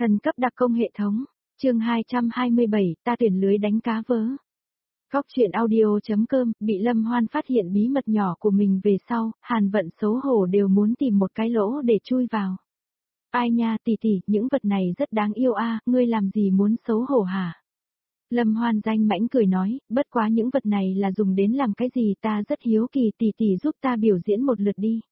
Thần cấp đặc công hệ thống. Chương 227, ta tuyển lưới đánh cá vớ. Góc truyện audio.com, bị Lâm Hoan phát hiện bí mật nhỏ của mình về sau, Hàn Vận xấu hổ đều muốn tìm một cái lỗ để chui vào. Ai nha tỷ tỷ, những vật này rất đáng yêu a, ngươi làm gì muốn xấu hổ hả? Lâm Hoan danh mãnh cười nói, bất quá những vật này là dùng đến làm cái gì ta rất hiếu kỳ, tỷ tỷ giúp ta biểu diễn một lượt đi.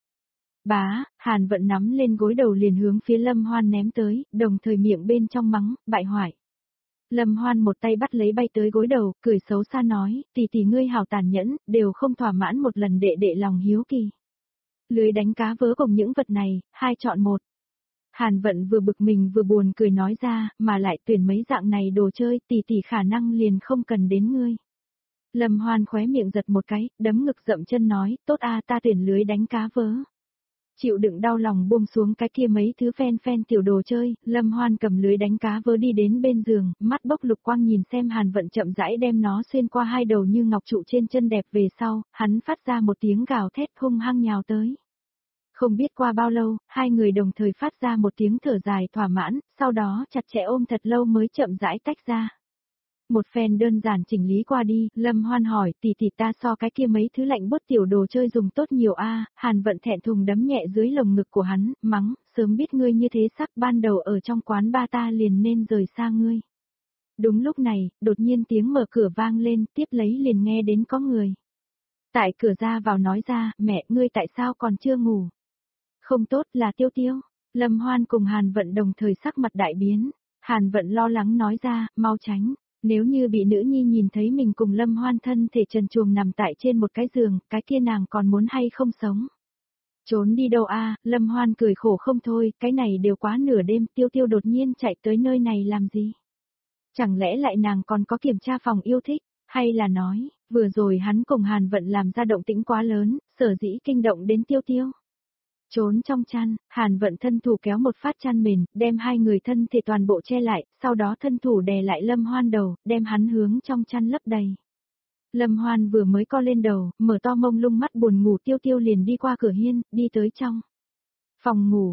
Bá, Hàn Vận nắm lên gối đầu liền hướng phía Lâm Hoan ném tới, đồng thời miệng bên trong mắng, bại hoại. Lâm Hoan một tay bắt lấy bay tới gối đầu, cười xấu xa nói, tỷ tỷ ngươi hảo tàn nhẫn, đều không thỏa mãn một lần đệ đệ lòng hiếu kỳ. Lưới đánh cá vớ cùng những vật này, hai chọn một. Hàn Vận vừa bực mình vừa buồn cười nói ra, mà lại tuyển mấy dạng này đồ chơi, tỷ tỷ khả năng liền không cần đến ngươi. Lâm Hoan khóe miệng giật một cái, đấm ngực dậm chân nói, tốt a, ta tuyển lưới đánh cá vớ. Chịu đựng đau lòng buông xuống cái kia mấy thứ phen phen tiểu đồ chơi, Lâm Hoan cầm lưới đánh cá vớ đi đến bên giường, mắt bốc lục quang nhìn xem Hàn Vận chậm rãi đem nó xuyên qua hai đầu như ngọc trụ trên chân đẹp về sau, hắn phát ra một tiếng gào thét hung hăng nhào tới. Không biết qua bao lâu, hai người đồng thời phát ra một tiếng thở dài thỏa mãn, sau đó chặt chẽ ôm thật lâu mới chậm rãi tách ra. Một phen đơn giản chỉnh lý qua đi, Lâm Hoan hỏi, tỷ tỷ ta so cái kia mấy thứ lạnh bút tiểu đồ chơi dùng tốt nhiều a. Hàn Vận thẹn thùng đấm nhẹ dưới lồng ngực của hắn, mắng, sớm biết ngươi như thế sắc ban đầu ở trong quán ba ta liền nên rời xa ngươi. Đúng lúc này, đột nhiên tiếng mở cửa vang lên, tiếp lấy liền nghe đến có người. Tại cửa ra vào nói ra, mẹ, ngươi tại sao còn chưa ngủ? Không tốt, là Tiêu Tiêu. Lâm Hoan cùng Hàn Vận đồng thời sắc mặt đại biến. Hàn Vận lo lắng nói ra, mau tránh. Nếu như bị nữ nhi nhìn thấy mình cùng Lâm Hoan thân thể trần truồng nằm tại trên một cái giường, cái kia nàng còn muốn hay không sống? Trốn đi đâu a? Lâm Hoan cười khổ không thôi, cái này đều quá nửa đêm, Tiêu Tiêu đột nhiên chạy tới nơi này làm gì? Chẳng lẽ lại nàng còn có kiểm tra phòng yêu thích, hay là nói, vừa rồi hắn cùng Hàn Vận làm ra động tĩnh quá lớn, sở dĩ kinh động đến Tiêu Tiêu? Trốn trong chăn, Hàn Vận thân thủ kéo một phát chăn mền, đem hai người thân thể toàn bộ che lại, sau đó thân thủ đè lại Lâm Hoan đầu, đem hắn hướng trong chăn lấp đầy. Lâm Hoan vừa mới co lên đầu, mở to mông lung mắt buồn ngủ Tiêu Tiêu liền đi qua cửa hiên, đi tới trong phòng ngủ,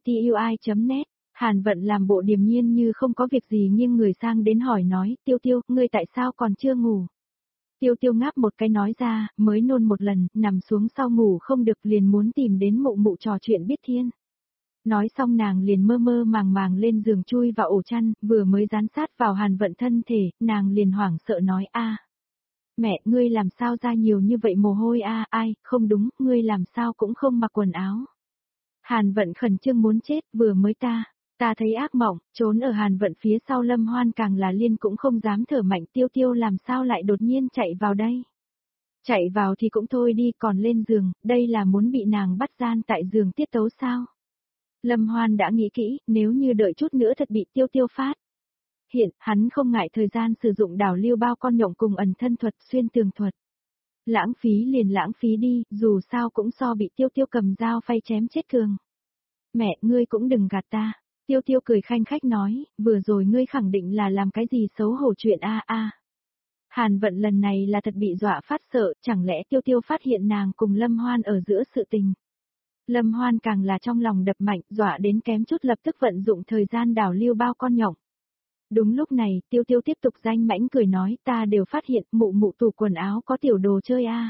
uatui.net. Hàn Vận làm bộ điềm nhiên như không có việc gì nghiêng người sang đến hỏi nói, Tiêu Tiêu, ngươi tại sao còn chưa ngủ? Tiêu Tiêu ngáp một cái nói ra, mới nôn một lần, nằm xuống sau ngủ không được liền muốn tìm đến mụ mụ trò chuyện biết thiên. Nói xong nàng liền mơ mơ màng màng lên giường chui vào ổ chăn, vừa mới dán sát vào Hàn Vận thân thể, nàng liền hoảng sợ nói a, mẹ, ngươi làm sao ra nhiều như vậy mồ hôi a, ai, không đúng, ngươi làm sao cũng không mặc quần áo. Hàn Vận khẩn trương muốn chết, vừa mới ta thấy ác mộng, trốn ở Hàn Vận phía sau Lâm Hoan càng là liên cũng không dám thở mạnh Tiêu Tiêu làm sao lại đột nhiên chạy vào đây. Chạy vào thì cũng thôi đi còn lên giường, đây là muốn bị nàng bắt gian tại giường tiết tấu sao. Lâm Hoan đã nghĩ kỹ, nếu như đợi chút nữa thật bị Tiêu Tiêu phát. Hiện, hắn không ngại thời gian sử dụng đảo lưu bao con nhộng cùng ẩn thân thuật xuyên tường thuật. Lãng phí liền lãng phí đi, dù sao cũng so bị Tiêu Tiêu cầm dao phay chém chết cường. Mẹ, ngươi cũng đừng gạt ta. Tiêu Tiêu cười khanh khách nói, vừa rồi ngươi khẳng định là làm cái gì xấu hổ chuyện a. Hàn Vận lần này là thật bị dọa phát sợ, chẳng lẽ Tiêu Tiêu phát hiện nàng cùng Lâm Hoan ở giữa sự tình. Lâm Hoan càng là trong lòng đập mạnh, dọa đến kém chút lập tức vận dụng thời gian đảo lưu bao con nhộng. Đúng lúc này, Tiêu Tiêu tiếp tục danh mãnh cười nói, ta đều phát hiện mụ mụ tủ quần áo có tiểu đồ chơi a.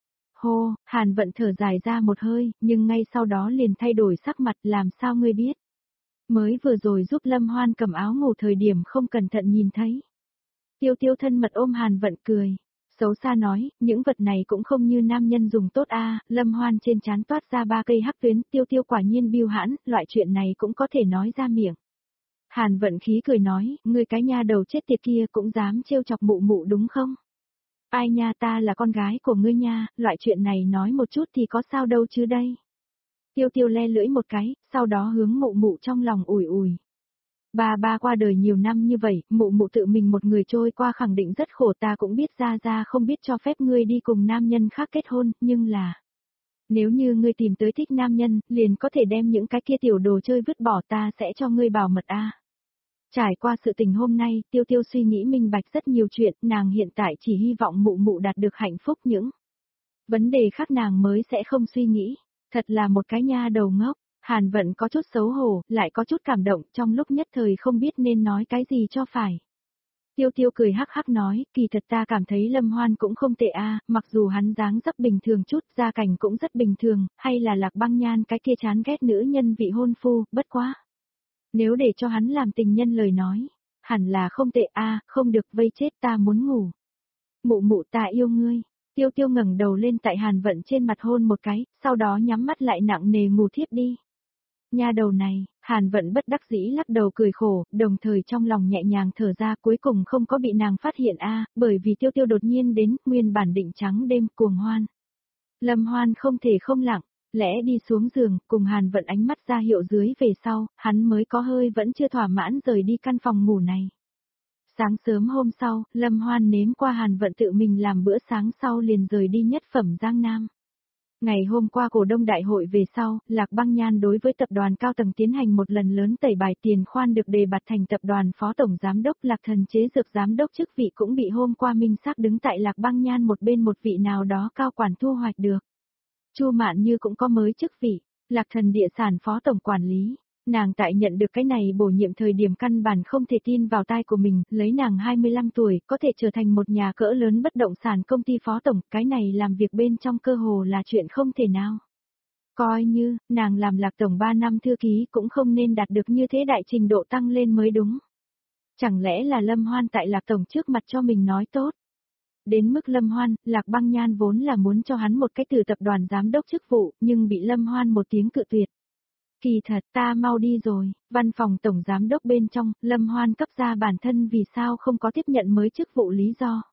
Hô, Hàn Vận thở dài ra một hơi, nhưng ngay sau đó liền thay đổi sắc mặt, làm sao ngươi biết? Mới vừa rồi giúp Lâm Hoan cầm áo ngủ thời điểm không cẩn thận nhìn thấy. Tiêu Tiêu thân mật ôm Hàn Vận cười. Xấu xa nói, những vật này cũng không như nam nhân dùng tốt a. Lâm Hoan trên trán toát ra 3 cây hắc tuyến, Tiêu Tiêu quả nhiên biêu hãn, loại chuyện này cũng có thể nói ra miệng. Hàn Vận khí cười nói, ngươi cái nha đầu chết tiệt kia cũng dám trêu chọc mụ mụ đúng không? Ai nha, ta là con gái của ngươi nha, loại chuyện này nói một chút thì có sao đâu chứ đây. Tiêu Tiêu le lưỡi một cái, sau đó hướng mụ mụ trong lòng ủi ủi. Ba qua đời nhiều năm như vậy, mụ mụ tự mình một người trôi qua khẳng định rất khổ, ta cũng biết ra không biết cho phép ngươi đi cùng nam nhân khác kết hôn, nhưng là... Nếu như ngươi tìm tới thích nam nhân, liền có thể đem những cái kia tiểu đồ chơi vứt bỏ, ta sẽ cho ngươi bảo mật a. Trải qua sự tình hôm nay, Tiêu Tiêu suy nghĩ minh bạch rất nhiều chuyện, nàng hiện tại chỉ hy vọng mụ mụ đạt được hạnh phúc những vấn đề khác nàng mới sẽ không suy nghĩ. Thật là một cái nha đầu ngốc. Hàn Vận có chút xấu hổ, lại có chút cảm động, trong lúc nhất thời không biết nên nói cái gì cho phải. Tiêu Tiêu cười hắc hắc nói, kỳ thật ta cảm thấy Lâm Hoan cũng không tệ a, mặc dù hắn dáng dấp bình thường chút, gia cảnh cũng rất bình thường, hay là Lạc Băng Nhan cái kia chán ghét nữ nhân vị hôn phu, bất quá. Nếu để cho hắn làm tình nhân lời nói, hẳn là không tệ a, không được vây chết ta muốn ngủ. Mụ mụ ta yêu ngươi. Tiêu Tiêu ngẩng đầu lên tại Hàn Vận trên mặt hôn một cái, sau đó nhắm mắt lại nặng nề ngủ thiếp đi. Nha đầu này, Hàn Vận bất đắc dĩ lắc đầu cười khổ, đồng thời trong lòng nhẹ nhàng thở ra cuối cùng không có bị nàng phát hiện bởi vì Tiêu Tiêu đột nhiên đến, nguyên bản định trắng đêm cuồng hoan. Lâm Hoan không thể không lặng, lẽ đi xuống giường, cùng Hàn Vận ánh mắt ra hiệu dưới về sau, hắn mới có hơi vẫn chưa thỏa mãn rời đi căn phòng ngủ này. Sáng sớm hôm sau, Lâm Hoan nếm qua Hàn Vận tự mình làm bữa sáng sau liền rời đi Nhất Phẩm Giang Nam. Ngày hôm qua cổ đông đại hội về sau, Lạc Băng Nhan đối với tập đoàn cao tầng tiến hành một lần lớn tẩy bài, Tiền Khoan được đề bạt thành tập đoàn phó tổng giám đốc, Lạc Thần chế dược giám đốc chức vị cũng bị hôm qua minh xác đứng tại Lạc Băng Nhan một bên một vị nào đó cao quản thu hoạch được. Chu Mạn Như cũng có mới chức vị, Lạc Thần địa sản phó tổng quản lý. Nàng tại nhận được cái này bổ nhiệm thời điểm căn bản không thể tin vào tai của mình, lấy nàng 25 tuổi, có thể trở thành một nhà cỡ lớn bất động sản công ty phó tổng, cái này làm việc bên trong cơ hồ là chuyện không thể nào. Coi như, nàng làm Lạc tổng 3 năm thư ký cũng không nên đạt được như thế đại trình độ tăng lên mới đúng. Chẳng lẽ là Lâm Hoan tại Lạc tổng trước mặt cho mình nói tốt? Đến mức Lâm Hoan, Lạc Băng Nhan vốn là muốn cho hắn một cái từ tập đoàn giám đốc chức vụ, nhưng bị Lâm Hoan một tiếng cự tuyệt. Kỳ thật ta mau đi rồi, văn phòng tổng giám đốc bên trong, Lâm Hoan cấp ra bản thân vì sao không có tiếp nhận mới chức vụ lý do.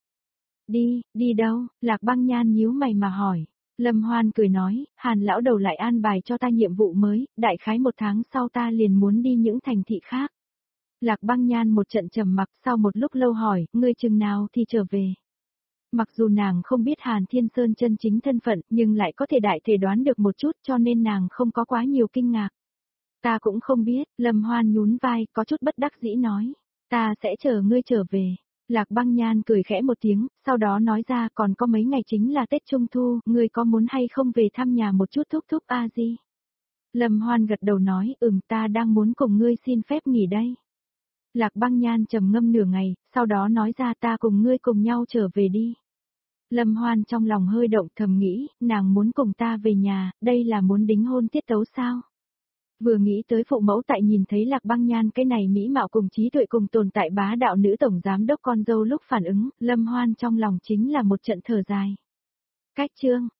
Đi đâu, Lạc Băng Nhan nhíu mày mà hỏi. Lâm Hoan cười nói, Hàn lão đầu lại an bài cho ta nhiệm vụ mới, đại khái 1 tháng sau ta liền muốn đi những thành thị khác. Lạc Băng Nhan một trận trầm mặc, sau một lúc lâu hỏi, ngươi chừng nào thì trở về. Mặc dù nàng không biết Hàn Thiên Sơn chân chính thân phận, nhưng lại có thể đại thể đoán được một chút, cho nên nàng không có quá nhiều kinh ngạc. Ta cũng không biết, Lâm Hoan nhún vai, có chút bất đắc dĩ nói. Ta sẽ chờ ngươi trở về. Lạc Băng Nhan cười khẽ một tiếng, sau đó nói ra còn có mấy ngày chính là Tết Trung Thu, ngươi có muốn hay không về thăm nhà một chút thúc thúc a di? Lâm Hoan gật đầu nói, ta đang muốn cùng ngươi xin phép nghỉ đây. Lạc Băng Nhan trầm ngâm nửa ngày, sau đó nói ra ta cùng ngươi cùng nhau trở về đi. Lâm Hoan trong lòng hơi động thầm nghĩ, nàng muốn cùng ta về nhà, đây là muốn đính hôn tiết tấu sao? Vừa nghĩ tới phụ mẫu tại nhìn thấy Lạc Băng Nhan cái này mỹ mạo cùng trí tuệ cùng tồn tại bá đạo nữ tổng giám đốc con dâu lúc phản ứng, Lâm Hoan trong lòng chính là một trận thở dài. Cách chương